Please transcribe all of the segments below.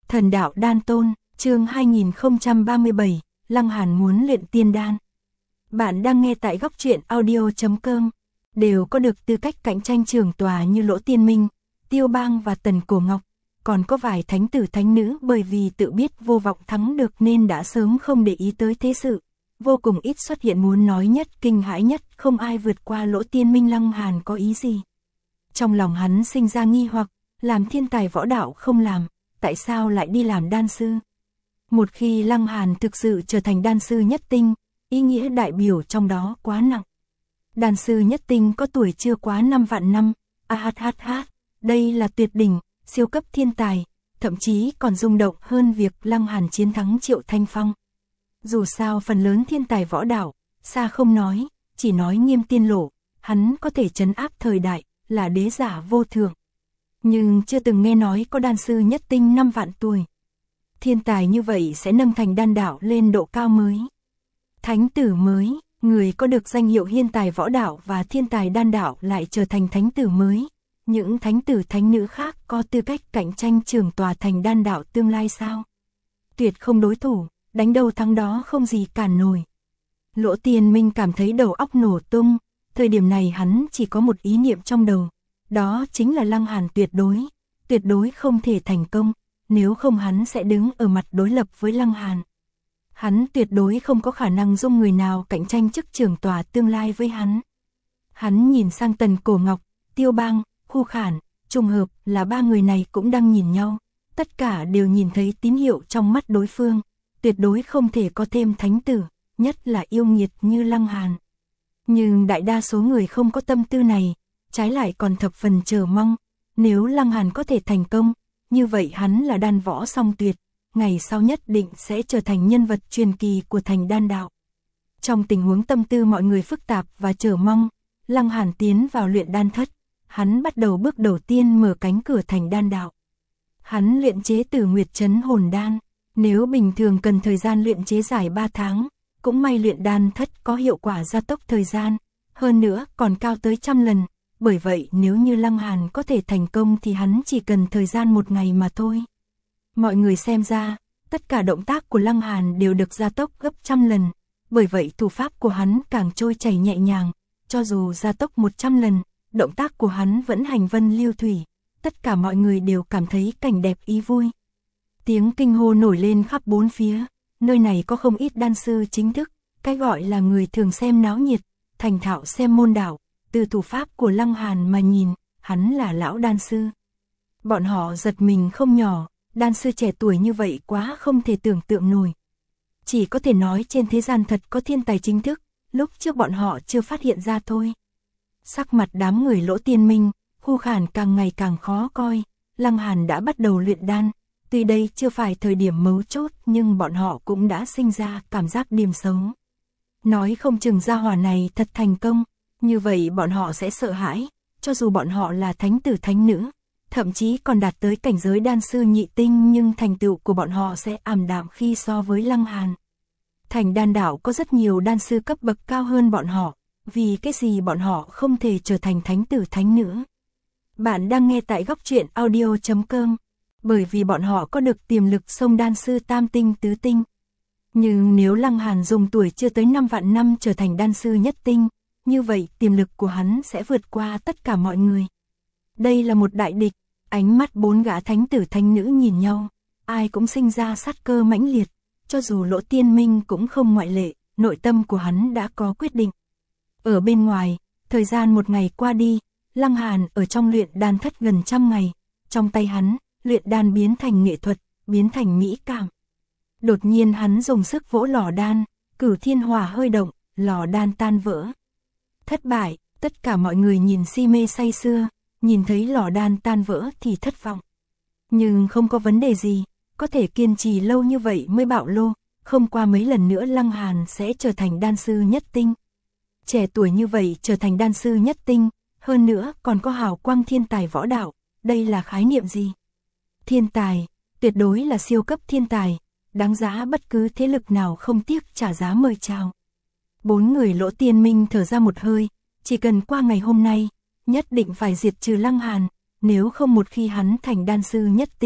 Thần đạo đan tôn, chương 2037, Lăng Hàn muốn luyện tiên đan. Bạn đang nghe tại góc truyện audio.com. Đều có được tư cách cạnh tranh trường tòa như Lỗ Tiên Minh, Tiêu Bang và Tần Cổ Ngọc, còn có vài thánh tử thánh nữ bởi vì tự biết vô vọng thắng được nên đã sớm không để ý tới thế sự. Vô cùng ít xuất hiện muốn nói nhất, kinh hãi nhất, không ai vượt qua Lỗ Tiên Minh. Lăng Hàn có ý gì? Trong lòng hắn sinh ra nghi hoặc, làm thiên tài võ đạo không làm, tại sao lại đi làm đan sư? Một khi Lăng Hàn thực sự trở thành đan sư nhất tinh, ý nghĩa đại biểu trong đó quá nặng. Đan sư nhất tinh có tuổi chưa quá 5 vạn năm, đây là tuyệt đỉnh, siêu cấp thiên tài, thậm chí còn rung động hơn việc Lăng Hàn chiến thắng Triệu Thanh Phong. Dù sao phần lớn thiên tài võ đạo, xa không nói, chỉ nói Nghiêm Tiên Lộ, hắn có thể trấn áp thời đại, là đế giả vô thượng. Nhưng chưa từng nghe nói có đan sư nhất tinh 5 vạn tuổi. Thiên tài như vậy sẽ nâng thành đan đạo lên độ cao mới. Thánh tử mới, người có được danh hiệu hiên tài võ đạo và thiên tài đan đạo lại trở thành thánh tử mới. Những thánh tử thánh nữ khác có tư cách cạnh tranh trường tòa thành đan đạo tương lai sao? Tuyệt không đối thủ, đánh đâu thắng đó không gì cản nổi. Lỗ Tiên Minh cảm thấy đầu óc nổ tung, thời điểm này hắn chỉ có một ý niệm trong đầu. Đó chính là Lăng Hàn tuyệt đối không thể thành công, nếu không hắn sẽ đứng ở mặt đối lập với Lăng Hàn. Hắn tuyệt đối không có khả năng dung người nào cạnh tranh chức trưởng tòa tương lai với hắn. Hắn nhìn sang Tần Cổ Ngọc, Tiêu Bang, Khu Khản, trùng hợp là ba người này cũng đang nhìn nhau, tất cả đều nhìn thấy tín hiệu trong mắt đối phương, tuyệt đối không thể có thêm thánh tử, nhất là yêu nghiệt như Lăng Hàn. Nhưng đại đa số người không có tâm tư này, trái lại còn thập phần chờ mong, nếu Lăng Hàn có thể thành công, như vậy hắn là đan võ song tuyệt, ngày sau nhất định sẽ trở thành nhân vật truyền kỳ của thành đan đạo. Trong tình huống tâm tư mọi người phức tạp và chờ mong, Lăng Hàn tiến vào luyện đan thất, hắn bắt đầu bước đầu tiên mở cánh cửa thành đan đạo. Hắn luyện chế Tử Nguyệt Trấn hồn đan, nếu bình thường cần thời gian luyện chế dài 3 tháng, cũng may luyện đan thất có hiệu quả gia tốc thời gian, hơn nữa còn cao tới 100 lần. Bởi vậy nếu như Lăng Hàn có thể thành công thì hắn chỉ cần thời gian 1 ngày mà thôi. Mọi người xem ra, tất cả động tác của Lăng Hàn đều được gia tốc gấp 100 lần, bởi vậy thủ pháp của hắn càng trôi chảy nhẹ nhàng, cho dù gia tốc 100 lần, động tác của hắn vẫn hành vân lưu thủy, tất cả mọi người đều cảm thấy cảnh đẹp ý vui. Tiếng kinh hô nổi lên khắp bốn phía, nơi này có không ít đan sư chính thức, cái gọi là người thường xem náo nhiệt, thành thạo xem môn đạo. Từ thủ pháp của Lăng Hàn mà nhìn, hắn là lão đan sư. Bọn họ giật mình không nhỏ, đan sư trẻ tuổi như vậy quá không thể tưởng tượng nổi. Chỉ có thể nói trên thế gian thật có thiên tài chính thức, lúc trước bọn họ chưa phát hiện ra thôi. Sắc mặt đám người Lỗ Tiên Minh, Khu Khản càng ngày càng khó coi, Lăng Hàn đã bắt đầu luyện đan, tuy đây chưa phải thời điểm mấu chốt nhưng bọn họ cũng đã sinh ra cảm giác điềm xấu. Nói không chừng gia hỏa này thật thành công. Như vậy bọn họ sẽ sợ hãi, cho dù bọn họ là thánh tử thánh nữ, thậm chí còn đạt tới cảnh giới đan sư nhị tinh nhưng thành tựu của bọn họ sẽ ảm đạm khi so với Lăng Hàn. Thành đan đạo có rất nhiều đan sư cấp bậc cao hơn bọn họ, vì cái gì bọn họ không thể trở thành thánh tử thánh nữ. Bạn đang nghe tại góc truyện audio.com, bởi vì bọn họ có được tiềm lực xông đan sư tam tinh tứ tinh. Nhưng nếu Lăng Hàn dùng tuổi chưa tới 5 vạn năm trở thành đan sư nhất tinh, như vậy tiềm lực của hắn sẽ vượt qua tất cả mọi người. Đây là một đại địch, ánh mắt 4 gã thánh tử thánh nữ nhìn nhau, ai cũng sinh ra sát cơ mãnh liệt, cho dù Lỗ Tiên Minh cũng không ngoại lệ, nội tâm của hắn đã có quyết định. Ở bên ngoài, thời gian 1 ngày qua đi, Lăng Hàn ở trong luyện đan thất gần 100 ngày, trong tay hắn, luyện đan biến thành nghệ thuật, biến thành mỹ cảm. Đột nhiên hắn dùng sức vỗ lò đan, cửu thiên hỏa hơi động, lò đan tan vỡ. Thất bại, tất cả mọi người nhìn si mê say sưa, nhìn thấy lò đan tan vỡ thì thất vọng. Nhưng không có vấn đề gì, có thể kiên trì lâu như vậy mới bạo lô, không qua mấy lần nữa Lăng Hàn sẽ trở thành đan sư nhất tinh. Trẻ tuổi như vậy trở thành đan sư nhất tinh, hơn nữa còn có hào quang thiên tài võ đạo, đây là khái niệm gì? Thiên tài, tuyệt đối là siêu cấp thiên tài, đáng giá bất cứ thế lực nào không tiếc trả giá mời chào. 4 người Lỗ Tiên Minh thở ra một hơi, chỉ cần qua ngày hôm nay, nhất định phải diệt trừ Lăng Hàn, nếu không một khi hắn thành đan sư nhất tinh,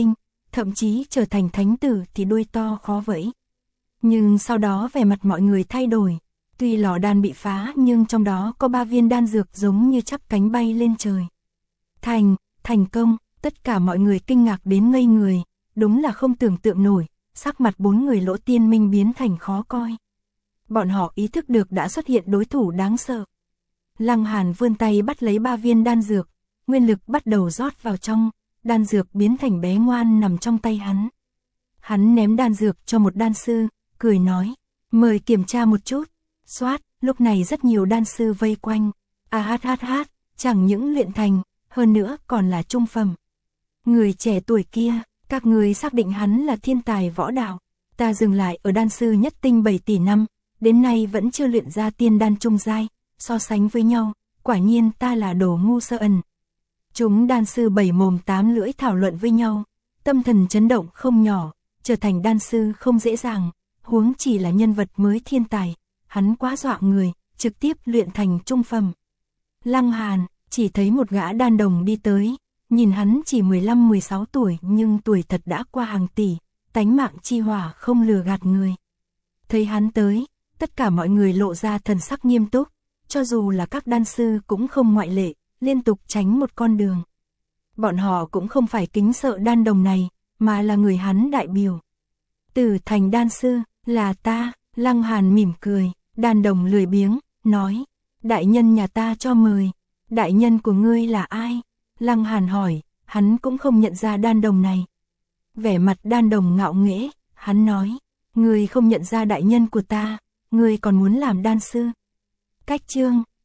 thậm chí trở thành thánh tử thì đuôi to khó vẫy. Nhưng sau đó vẻ mặt mọi người thay đổi, tuy lò đan bị phá nhưng trong đó có 3 viên đan dược giống như chắp cánh bay lên trời. Thành công, tất cả mọi người kinh ngạc đến ngây người, đúng là không tưởng tượng nổi, sắc mặt 4 người Lỗ Tiên Minh biến thành khó coi. Bọn họ ý thức được đã xuất hiện đối thủ đáng sợ. Lăng Hàn vươn tay bắt lấy 3 viên đan dược, nguyên lực bắt đầu rót vào trong, đan dược biến thành bé ngoan nằm trong tay hắn. Hắn ném đan dược cho một đan sư, cười nói, mời kiểm tra một chút. Xoát, lúc này rất nhiều đan sư vây quanh. Chẳng những luyện thành, hơn nữa còn là trung phẩm. Người trẻ tuổi kia, các người xác định hắn là thiên tài võ đạo. Ta dừng lại ở đan sư nhất tinh 7 tỷ năm, đến nay vẫn chưa luyện ra tiên đan trung giai, so sánh với nhau, quả nhiên ta là đồ ngu sơ ẩn. Chúng đan sư 7 mồm 8 lưỡi thảo luận với nhau, tâm thần chấn động không nhỏ, trở thành đan sư không dễ dàng, huống chỉ là nhân vật mới thiên tài, hắn quá dọa người, trực tiếp luyện thành trung phẩm. Lăng Hàn chỉ thấy một gã đan đồng đi tới, nhìn hắn chỉ 15-16 tuổi nhưng tuổi thật đã qua hàng tỷ, tánh mạng chi hỏa không lừa gạt người. Thấy hắn tới, tất cả mọi người lộ ra thần sắc nghiêm túc, cho dù là các đan sư cũng không ngoại lệ, liên tục tránh một con đường. Bọn họ cũng không phải kính sợ đan đồng này, mà là người hắn đại biểu. Tử Thành đan sư, là ta. Lăng Hàn mỉm cười, đan đồng lười biếng, nói, đại nhân nhà ta cho mời. Đại nhân của ngươi là ai? Lăng Hàn hỏi, hắn cũng không nhận ra đan đồng này. Vẻ mặt đan đồng ngạo nghễ, hắn nói, ngươi không nhận ra đại nhân của ta, ngươi còn muốn làm đan sư. Cách chương